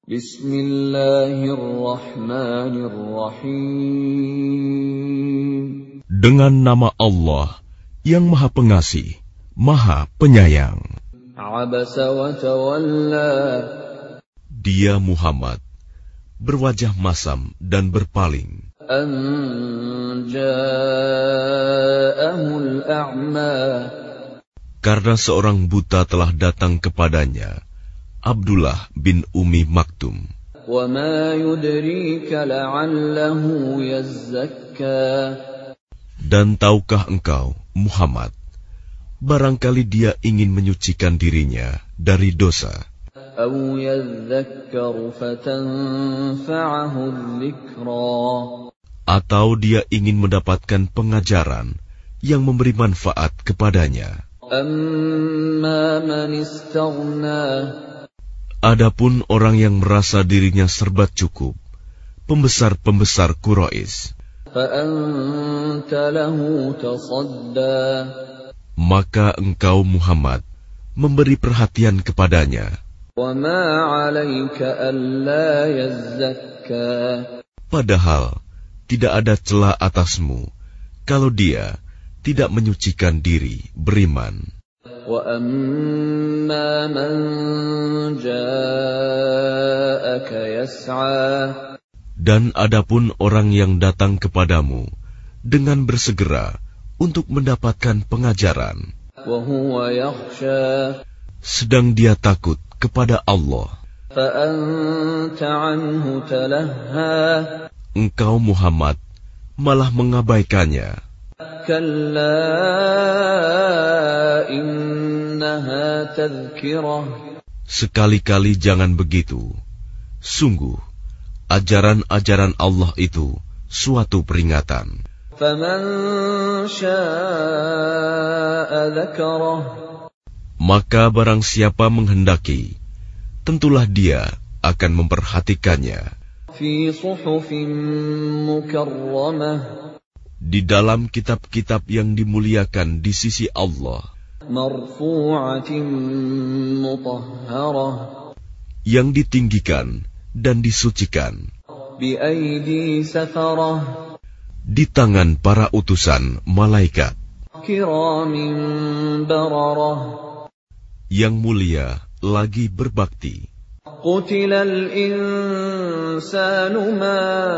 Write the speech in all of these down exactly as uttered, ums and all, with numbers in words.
Bismillahirrahmanirrahim. Dengan nama Allah yang Maha Pengasih, Maha Penyayang. Abasa wa tawalla. Dia Muhammad berwajah masam dan berpaling. An ja'ahul a'ma. Karena seorang buta telah datang kepadanya, Abdullah bin Ummi Maktum. Wa ma yudrika la'allahu yazzakka. Dan tahukah engkau, Muhammad, barangkali dia ingin menyucikan dirinya dari dosa. Aw yadhakkaru fatanfa'ahu dzikra. Atau dia ingin mendapatkan pengajaran yang memberi manfaat kepadanya. Amma man istaghna. Adapun orang yang merasa dirinya serba cukup, pembesar-pembesar Quraisy, fa anta lahu tasadda. maka engkau Muhammad memberi perhatian kepadanya. Wa ma 'alaika alla yazzakka. Padahal tidak ada celah atasmu kalau dia tidak menyucikan diri beriman. Wa amma man ja'aka yas'a. Dan adapun orang yang datang kepadamu dengan bersegera untuk mendapatkan pengajaran, wa huwa yakhsha. sedang dia takut kepada Allah, Fa anta 'anhu talahha. engkau Muhammad malah mengabaikannya. Kalla innaha tadhkirah. Sekali-kali jangan begitu. Sungguh, ajaran-ajaran Allah itu suatu peringatan. Faman syaa'a dzakarah. Maka barang siapa menghendaki, tentulah dia akan memperhatikannya. Fi suhufin mukarramah. Di dalam kitab-kitab yang dimuliakan di sisi Allah, marfu'atin mutahharah. yang ditinggikan dan disucikan, Bi aidi safarah. di tangan para utusan malaikat, Kiramin bararah. yang mulia lagi berbakti. Qutilal insanu ma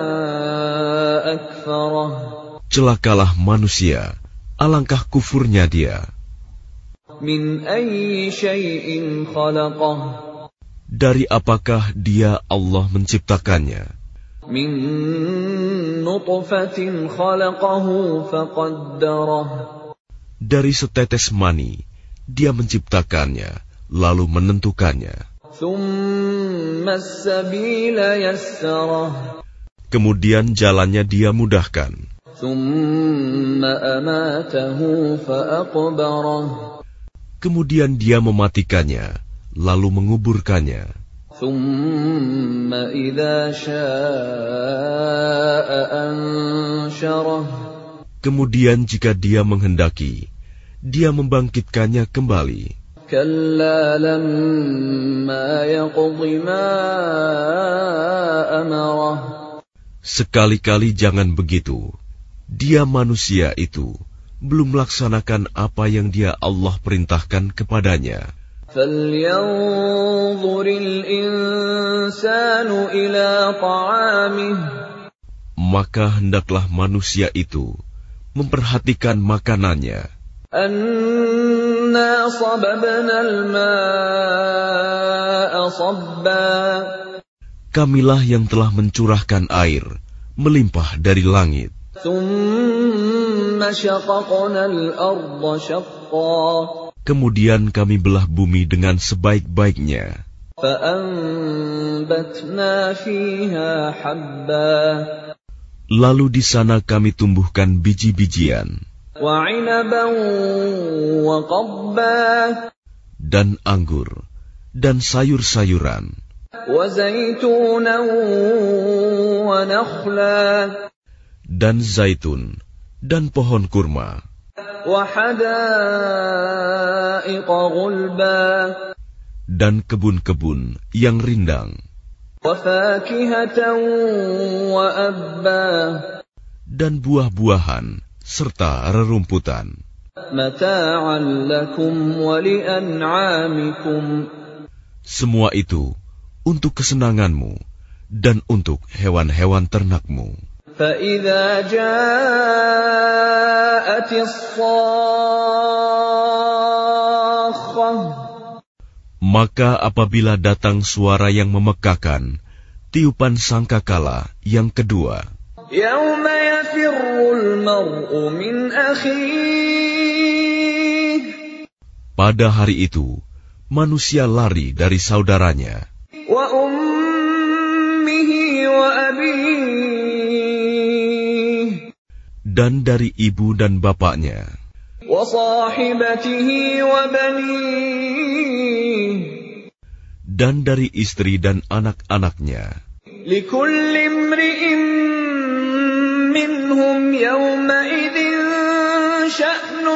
akfarah. Celakalah manusia, alangkah kufurnya dia. Min ayyi syai'in khalaqah. Dari apakah dia Allah menciptakannya? Min nutfatin khalaqahu faqaddarah. Dari setetes mani, dia menciptakannya, lalu menentukannya. Thumma as-sabila yassarah. Kemudian jalannya dia mudahkan. Thumma amatahu faqbarah. Kemudian dia mematikannya, lalu menguburkannya. Thumma idza syaa'a ansyarah. Kemudian jika dia menghendaki, dia membangkitkannya kembali. Kalla lamma yaqdi ma amarah. Sekali-kali jangan begitu. Dia manusia itu belum melaksanakan apa yang dia Allah perintahkan kepadanya. Falyanzuril insanu ila ta'amih. Maka hendaklah manusia itu memperhatikan makanannya. Anna sababnal ma'a sabba. Kamilah yang telah mencurahkan air melimpah dari langit. Thumma syaqaqnal arda syaqqa. Kemudian kami belah bumi dengan sebaik-baiknya. Fa'anbatna fiha habba. Lalu di sana kami tumbuhkan biji-bijian. Wa 'inaban wa qabba. Dan anggur dan sayur-sayuran. Wa zaitunan wa nakhla. Dan zaitun dan pohon kurma. Wa hadaiqa ghulba. Dan kebun-kebun yang rindang. وَفَاكِهَةً وَأَبًّا dan buah-buahan serta rerumputan. مَتَاعًا لَكُمْ وَلِأَنْعَامِكُمْ Semua itu untuk kesenanganmu dan untuk hewan-hewan ternakmu. فَإِذَا جَاءَتِ الصَّاخَّةُ Maka apabila datang suara yang memekakan, tiupan sangkakala yang kedua, يَوْمَ يَفِرُّ الْمَرْءُ مِنْ أَخِيهِ pada hari itu manusia lari dari saudaranya, وَأُمِّهِ وَأَبِيهِ dan dari ibu dan bapaknya, وَصَاحِبَتِهِ وَبَنِيهِ dan dari istri dan anak-anaknya. لِكُلِّ امْرِئٍ مِّنْهُمْ يَوْمَئِذٍ شَأْنٌ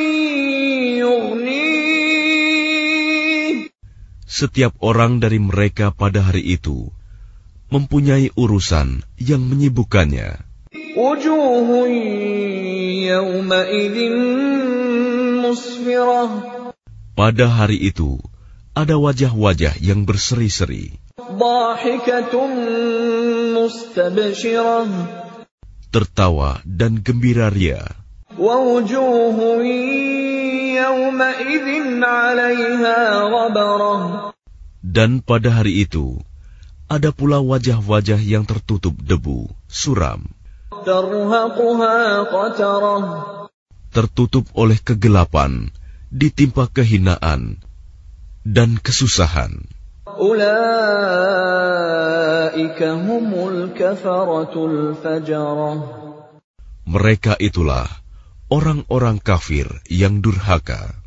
يُغْنِيهِ Setiap orang dari mereka pada hari itu mempunyai urusan yang menyibukkannya. وُجُوهٌ يَوْمَئِذٍ مُّسْفِرَةٌ Pada hari itu ada wajah-wajah yang berseri-seri, ضَاحِكَةٌ مُّسْتَبْشِرَةٌ tertawa dan gembira ria. وَوُجُوهٌ يَوْمَئِذٍ عَلَيْهَا غَبَرَةٌ Dan pada hari itu ada pula wajah-wajah yang tertutup debu, suram, تَرْهَقُهَا قَتَرَةٌ tertutup oleh kegelapan, ditimpa kehinaan dan kesusahan. أُولَئِكَ هُمُ الْكَفَرَةُ الْفَجَرَةُ Mereka itulah orang-orang kafir yang durhaka.